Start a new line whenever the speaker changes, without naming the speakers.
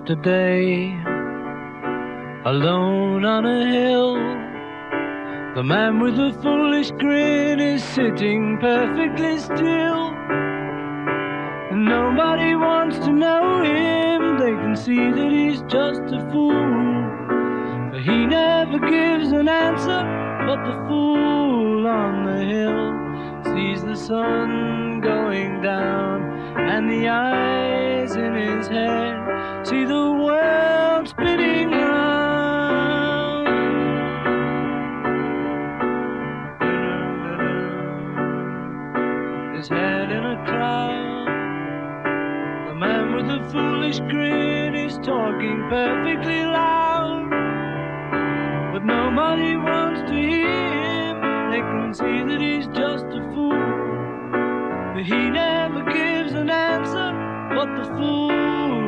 yesterday, alone on a hill. The man with the foolish grin is sitting perfectly still. And nobody wants to know him, they can see that he's just a fool. For he never gives an answer, but the fool on the hill sees the sun going down, and the eyes in his head see the world spinning round. His head in a cloud, the man with the foolish grin is talking perfectly loud, but nobody wants to hear him, they can see that he's just a fool. But he never gives an answer, but the fool